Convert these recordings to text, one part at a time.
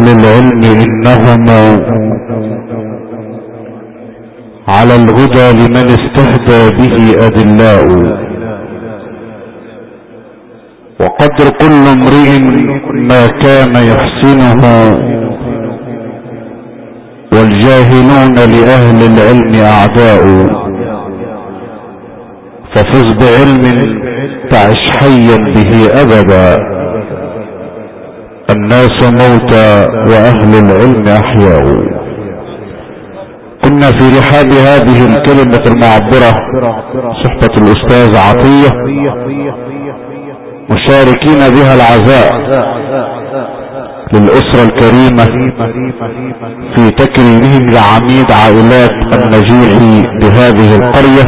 أهل العلم إنهم على الهدى لمن استهدى به أدلاء، وقدر كل امرئ ما كان يحسنه، والجاهلون لأهل العلم أعداء. ففز بعلم تعش حيا به أبدا، الناس موتى وأهل العلم أحياء. كنا في رحاب هذه الكلمة المعبرة صحبة الأستاذ عطية مشاركين بها العزاء للأسرة الكريمة في تكريمهم لعميد عائلات النجيحي بهذه القرية،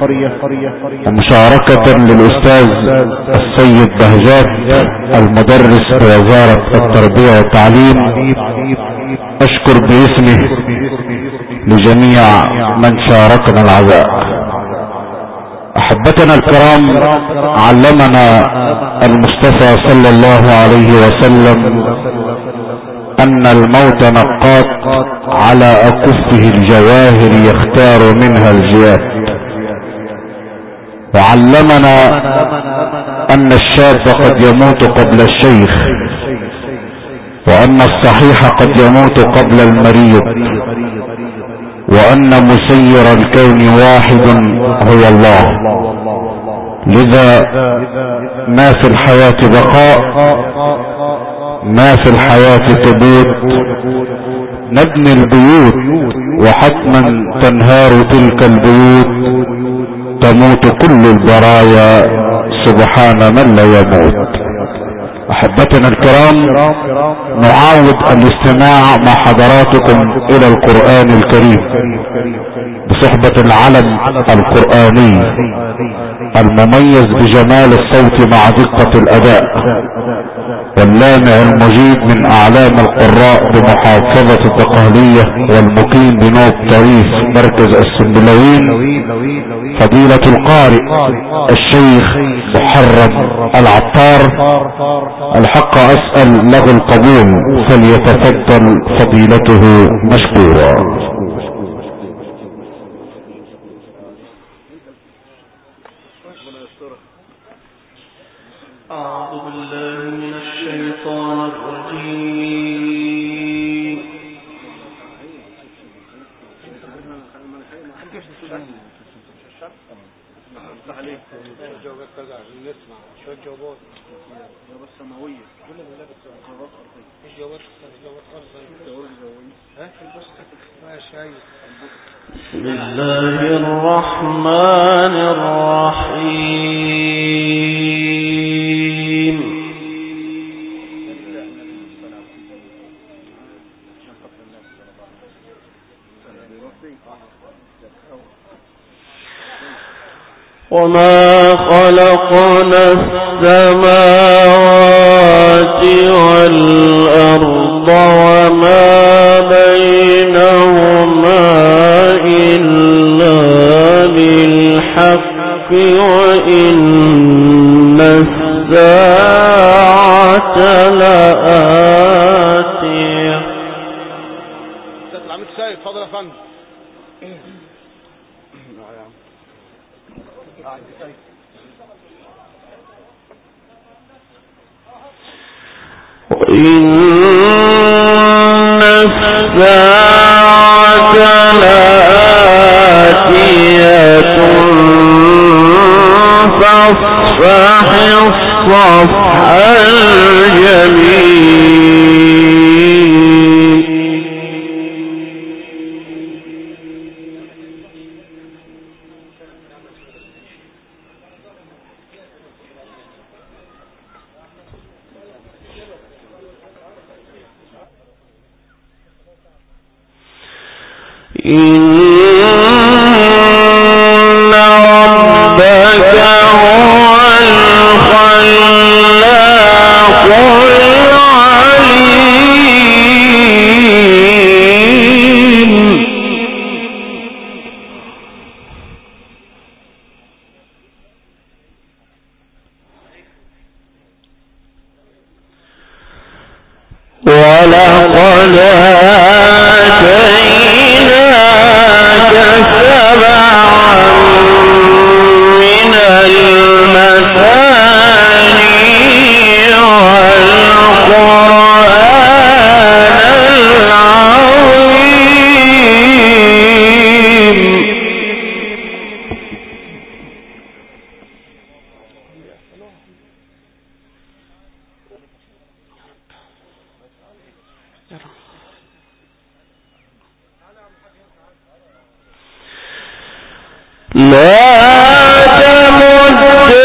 ومشاركة للأستاذ السيد بهجات المدرس بوزارة التربية والتعليم. أشكر باسمه لجميع من شاركنا العزاء. أحبتنا الكرام، علمنا المصطفى صلى الله عليه وسلم أن الموت نقاط على أكفه الجواهر يختار منها الجياد، وعلمنا أن الشاب قد يموت قبل الشيخ، وأن الصحيح قد يموت قبل المريض، وأن مسير الكون واحد هو الله. لذا ما في الحياة بقاء، ما في الحياة ثبوت. نبني البيوت وحتما تنهار تلك البيوت، تموت كل البرايا سبحان من لا يموت. احبتنا الكرام، نعاود الاستماع مع حضراتكم الى القرآن الكريم بصحبة العلم القرآني المميز بجمال الصوت مع دقة الاداء، واللامع المجيد من اعلام القراء بمحافظة الدقهلية، والمقيم بنوب طريف مركز السنبلاوين، فضيلة القارئ الشيخ محرم العطار. الحق اسأل له القبول، فليتفضل فضيلته مشكورا. أعوذ بالله من الشيطان الرجيم. جوابات ترجع نسمع شوية جوابات سماوية، كل اللي لابس جوابات أرضية، مش جوابات أرضية. بسم الله الرحمن الرحيم. وما خلقنا السماوات والأرض وما بينهما إلا بالحق وإن الساعة لآتية. العميد سيد فضل يا فندم. وإن الساعة لآتية فاصفح الصفح الجميل. إن ربك هو الخلاق العليم. ولقد ولقد آتيناك سبعا من المثاني والقرآن العظيم. لا تمدن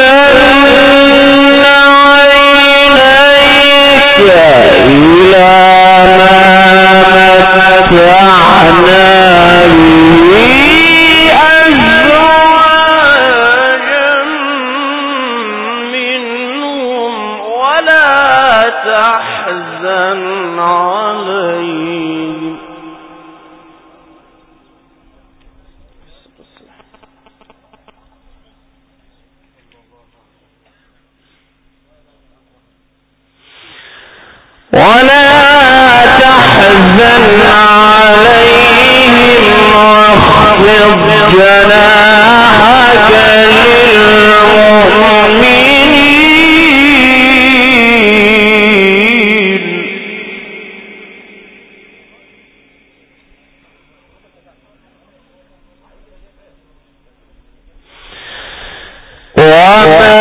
عينيك إلى ما متعنا به أزواجا منهم ولا تحزن عليهم. ولا تحزن عليهم واخفض جناحك للمؤمنين. وما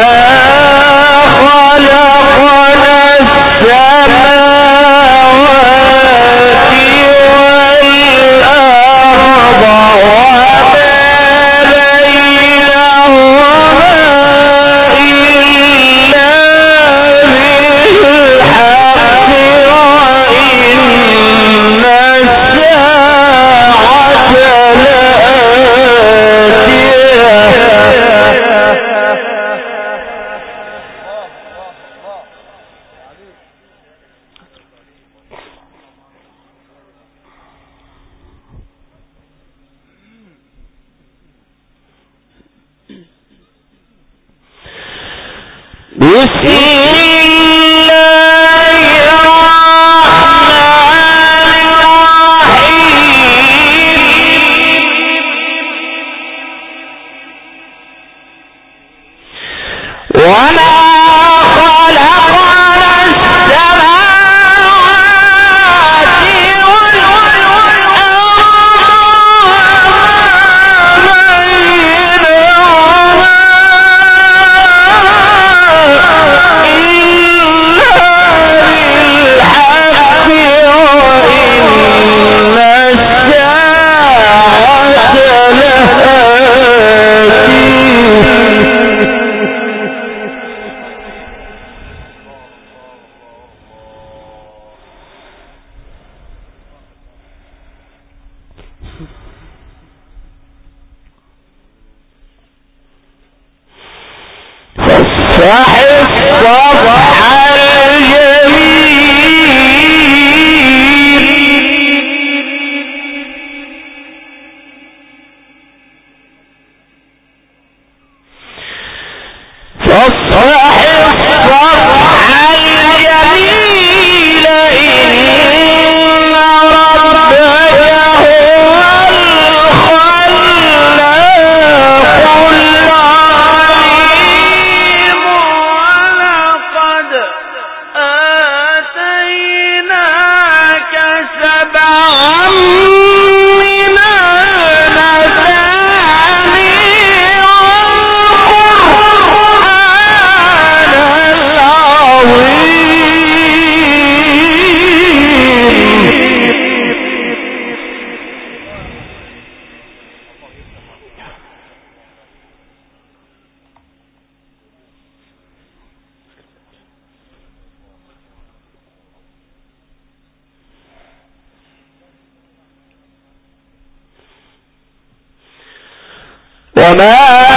وما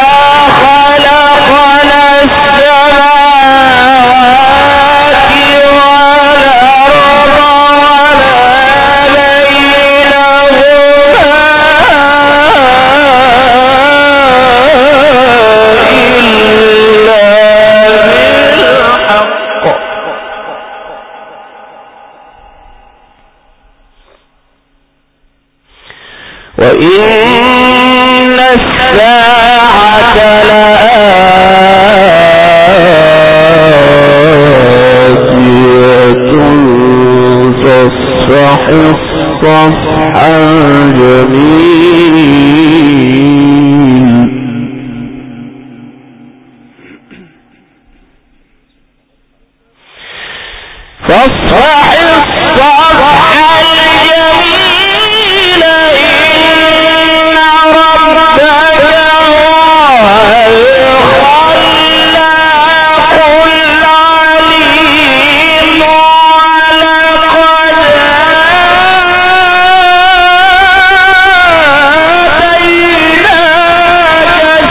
خلقنا السماوات والأرض ولا بينهما إلا بالحق وإن الساعة لآتية فاصفح الصفح الجميل فاصفح الصفح الجميل إن ربك هو الخلاق العليم ولقد آتيناك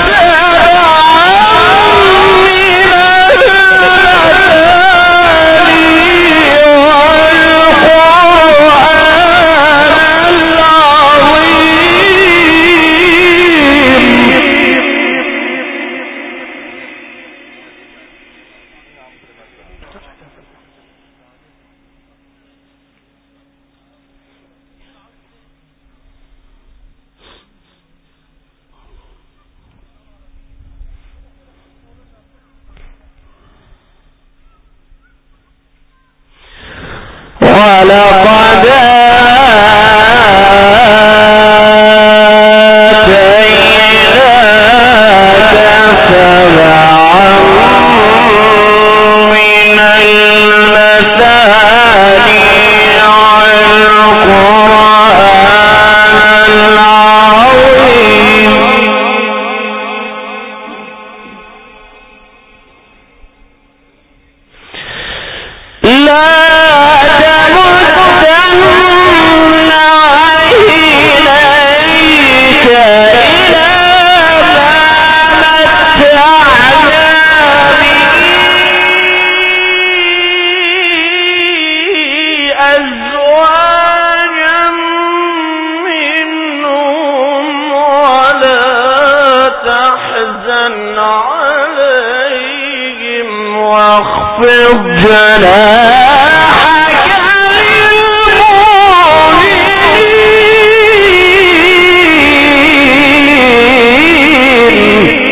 ولقد آتيناك سبعا من المثاني والقرآن العظيم لا واخفض جناحك للمؤمنين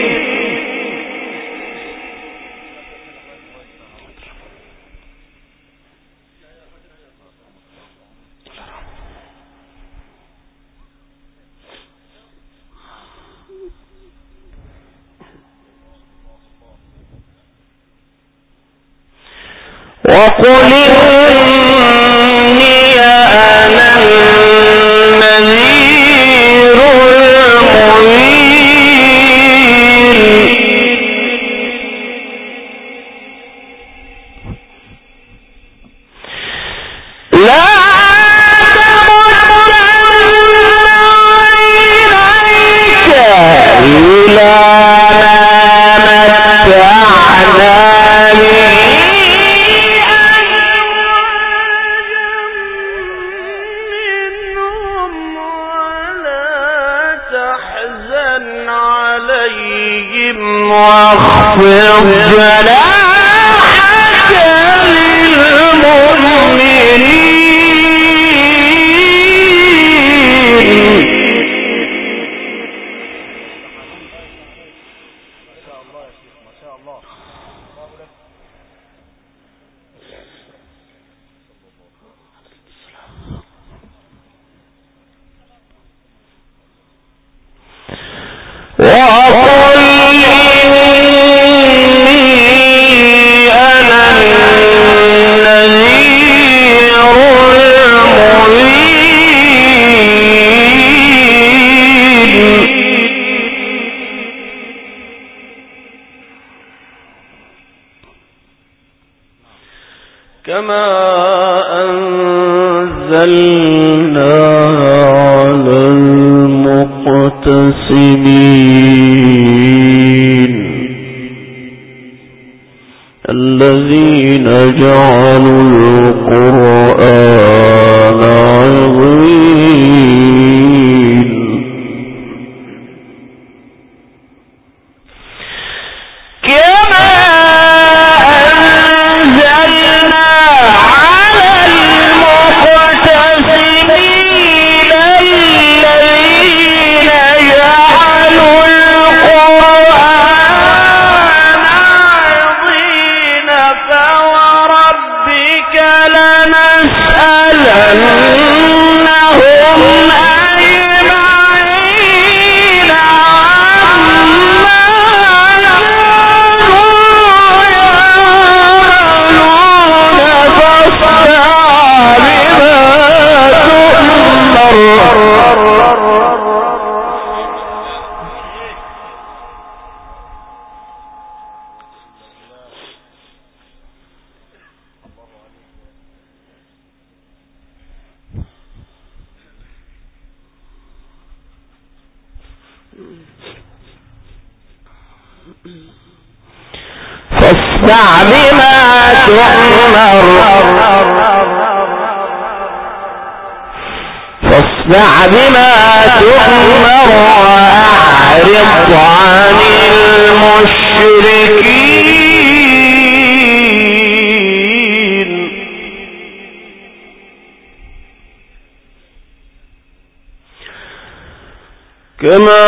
وقل إني أنا النذير المبين لا تمدن عينيك إلى ما متعنا به واخفض جناحك للمؤمنين وقل إني أنا النذير المبين كما أنزلنا على المقتسمين الذين جعلوا القرآن عظيم كما أنزلنا على المقتسمين الذين فاصدع بما تؤمر وأعرض عن المشركين كما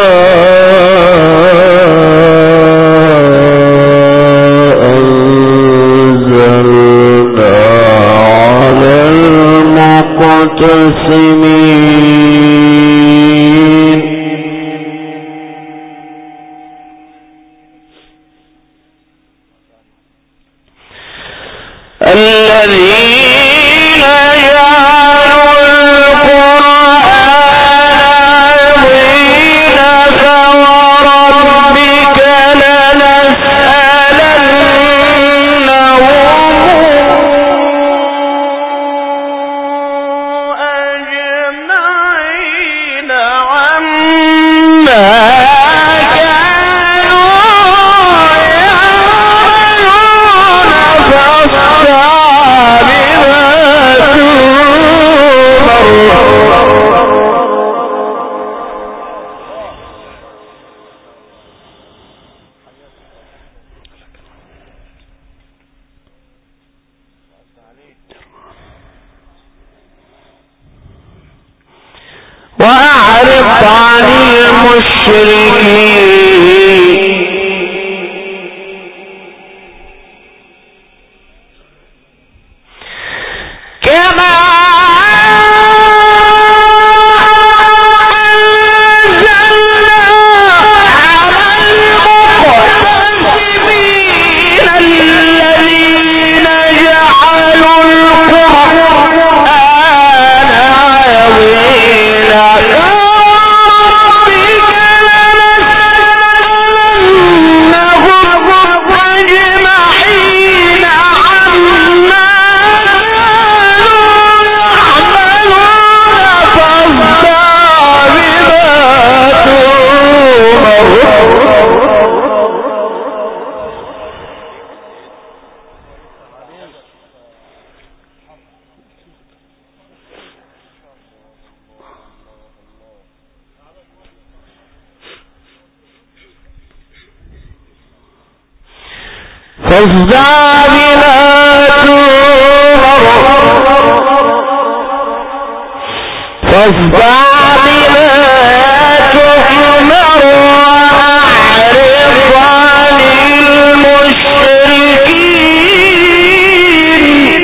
أنزلنا على المقتسمين الذين جعلوا القرآن عظيم فوربك لنسألنهم أجمعين عما وأعرض عن المشركين كما أنزلنا على المقتسمين الذين جعلوا القرآن عظيما فاصدع بما تؤمر وأعرض عن المشركين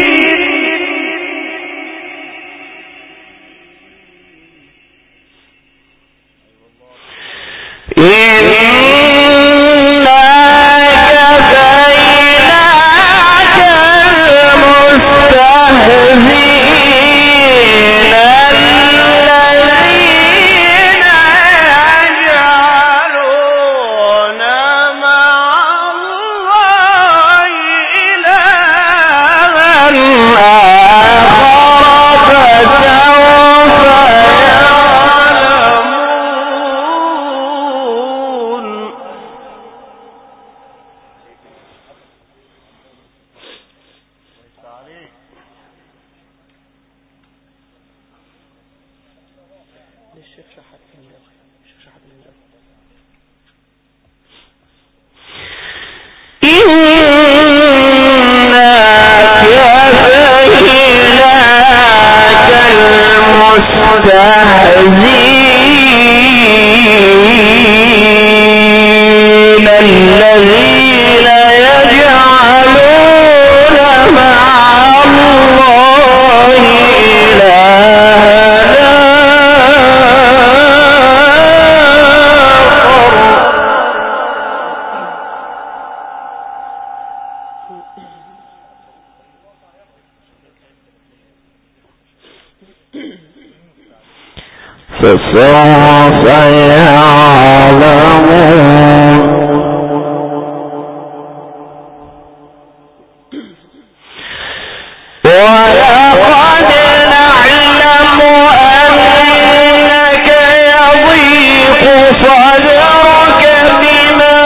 المستهزئين الذين يجعلون مع الله إلها فسوف يعلمون ولقد نعلم أنك يضيق صدرك بما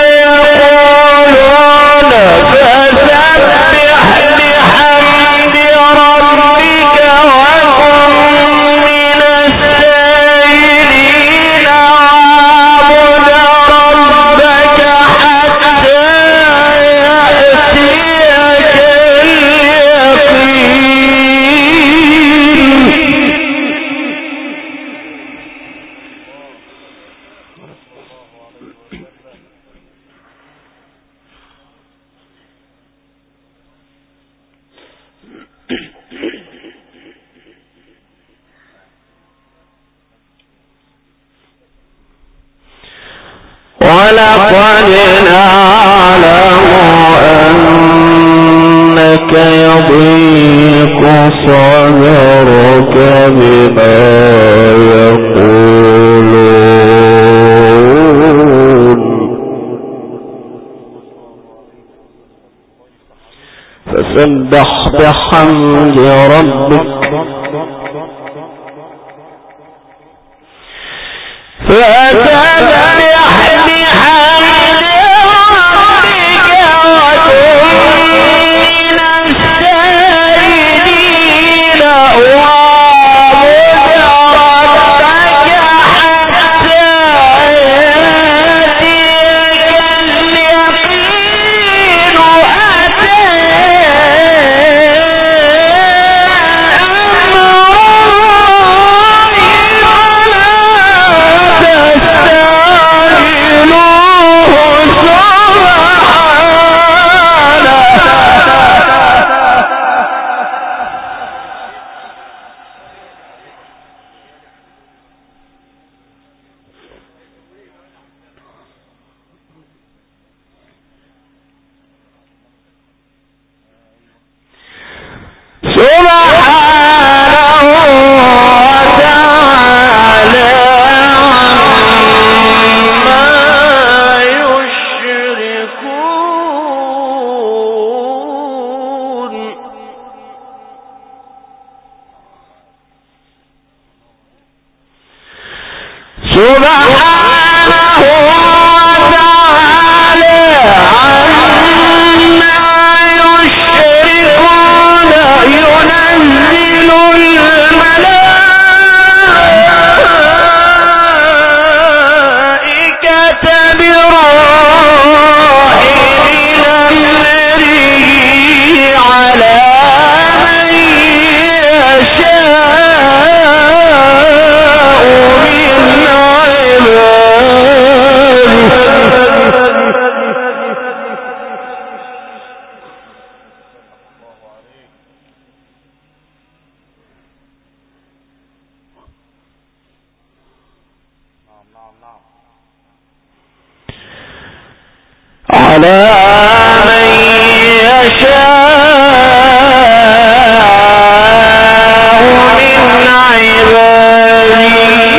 يقولون فسبح بحمد ربك وكن من الساجدين واعبد ربك حتى يأتيك ولقد نعلم أنك يضيق صدرك بما يقولون فسبح بحمد ربك فسبح بحمد ربك وكن من الساجدين واعبد ربك حتى يأتيك اليقين أتى على من يشاء من عباده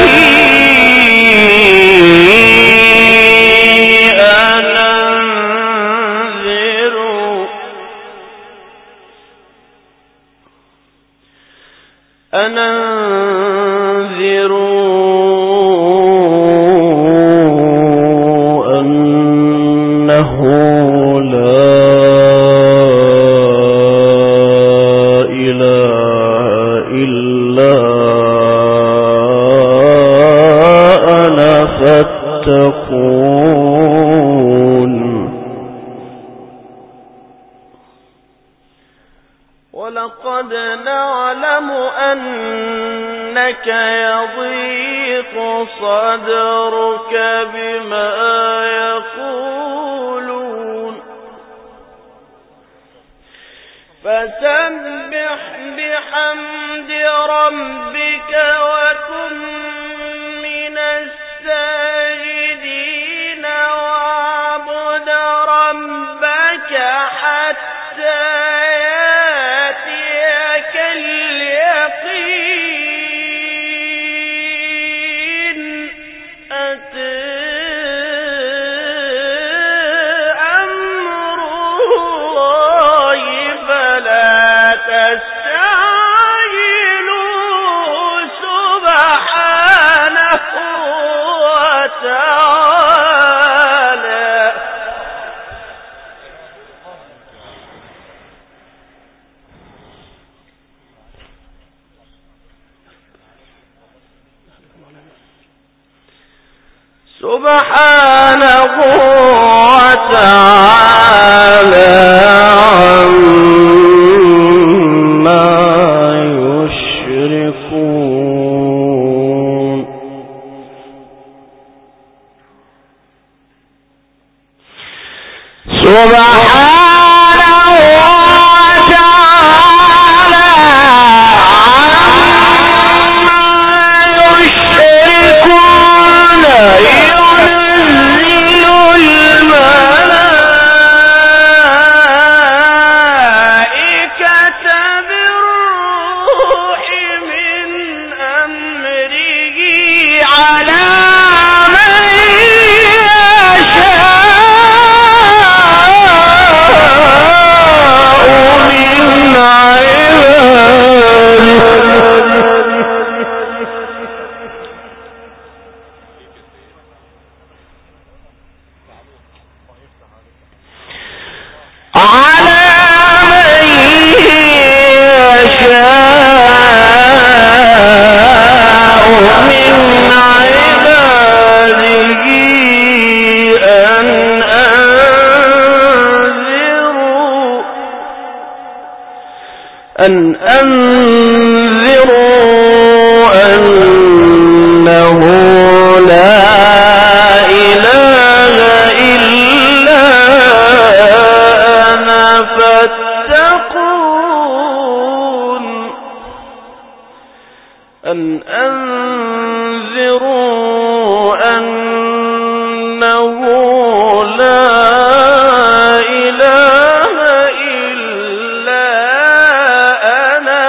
ولقد نعلم أنك يضيق صدرك بما يقولون فسبح بحمد ربك وكن من الساجدين واعبد ربك حتى يأتيك اليقين سبحانه وتعالى عما يشركون. أن أنذروا أنه لا إله إلا أنا فاتقون. أن أنذروا أنه لا إله إلا أنا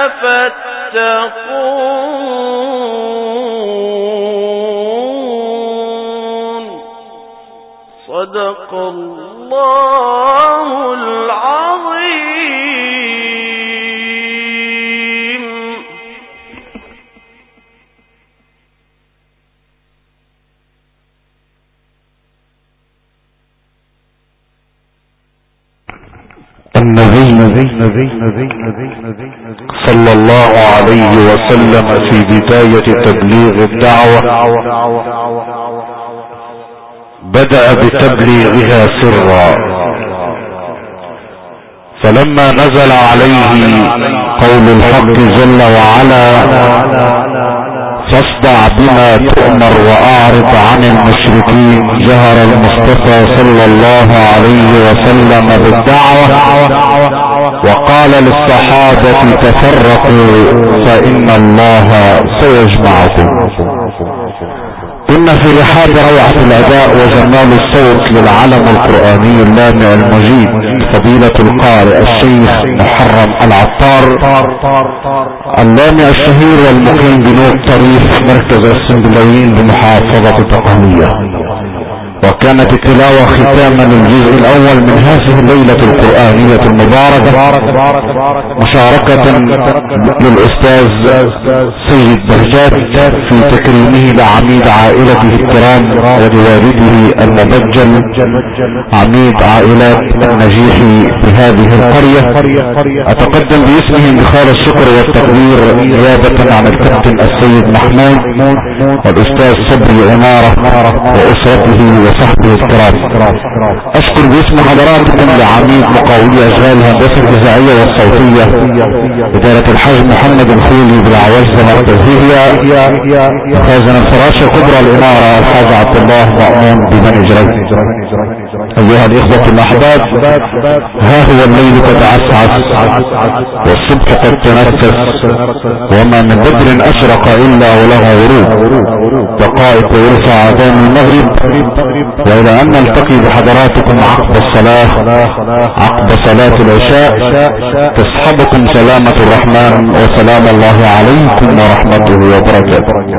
فاتقون. صدق الله العظيم. النبي صلى الله عليه وسلم في بداية تبليغ الدعوة بدأ بتبليغها سرا، فلما نزل عليه قول الحق جل وعلا فاصدع بما تؤمر وأعرض عن المشركين، جهر المصطفى صلى الله عليه وسلم بالدعوة وقال للصحابة تفرقوا فإن الله سيجمعكم. كنا في رحاب روعة الأداء وجمال الصوت للعلم القرآني اللامع المجيد فضيلة القارئ الشيخ محرم العطار اللامع الشهير والمقيم بنور طريف مركز السنبلاوين بمحافظة التقهمية. وكانت التلاوة ختاما للجزء الأول من هذه الليلة القرآنية المباركة، مشاركة للأستاذ سيد بهجات في تكريمه لعميد عائلته الكرام ولوالده المبجل عميد عائلات النجيح بهذه القرية. أتقدم باسمهم بخالص الشكر والتقدير نيابة عن الكابتن السيد محمود والأستاذ صبري عمارة وأسرته وصحبه الكرام. أشكر باسم حضراتكم لعميد مقاولي أشغال الهندسة الإذاعية والصوتية إدارة الحاج محمد الخولي بالعوزة مركزية، خازن الفراشة كبرى الإمارة الحاج عبد الله مأمون ببني جريج. أيها الإخوة الأحباب، ها هو الليل قد عسعس والصبح قد تنفس، وما من بدر أشرق إلا وله غروب، دقائق يرفع أذان المغرب، وإلى أن نلتقي بحضراتكم عقب الصلاة عقب صلاة العشاء. تصحبكم سلامة الرحمن وسلام الله عليكم ورحمته وبركاته.